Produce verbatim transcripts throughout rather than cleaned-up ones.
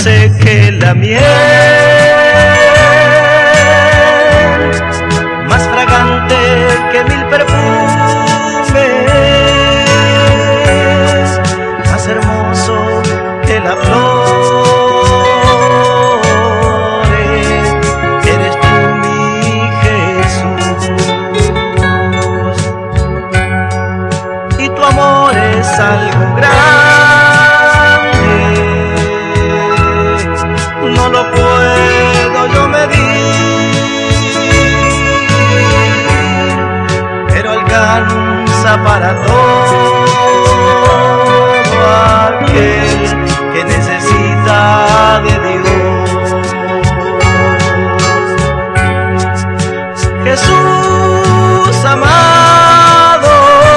dulce que la miel, más fragante que mil perfumes, más hermoso que la flor. Eres tú mi Jesús, y tu amor es algo grande, no lo puedo yo medir, pero alcanza para todo aquel que necesita de Dios. Jesús amado,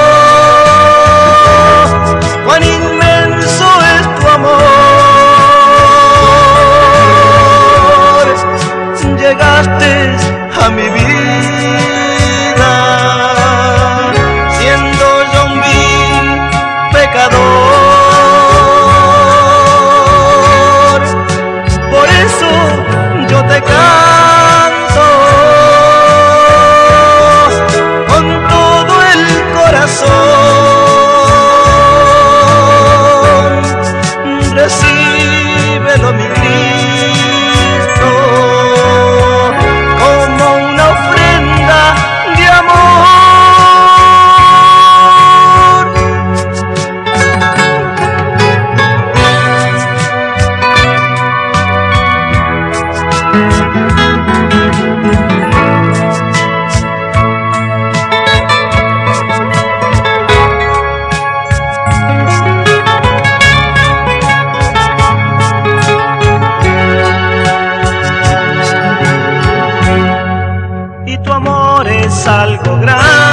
cuán inmenso es tu amor. Llegaste a mi vida siendo yo un vil pecador. Por eso yo te canto con todo el corazón. Recíbelo, mi Cristo, como una ofrenda de amor. Y tu amor es algo grande,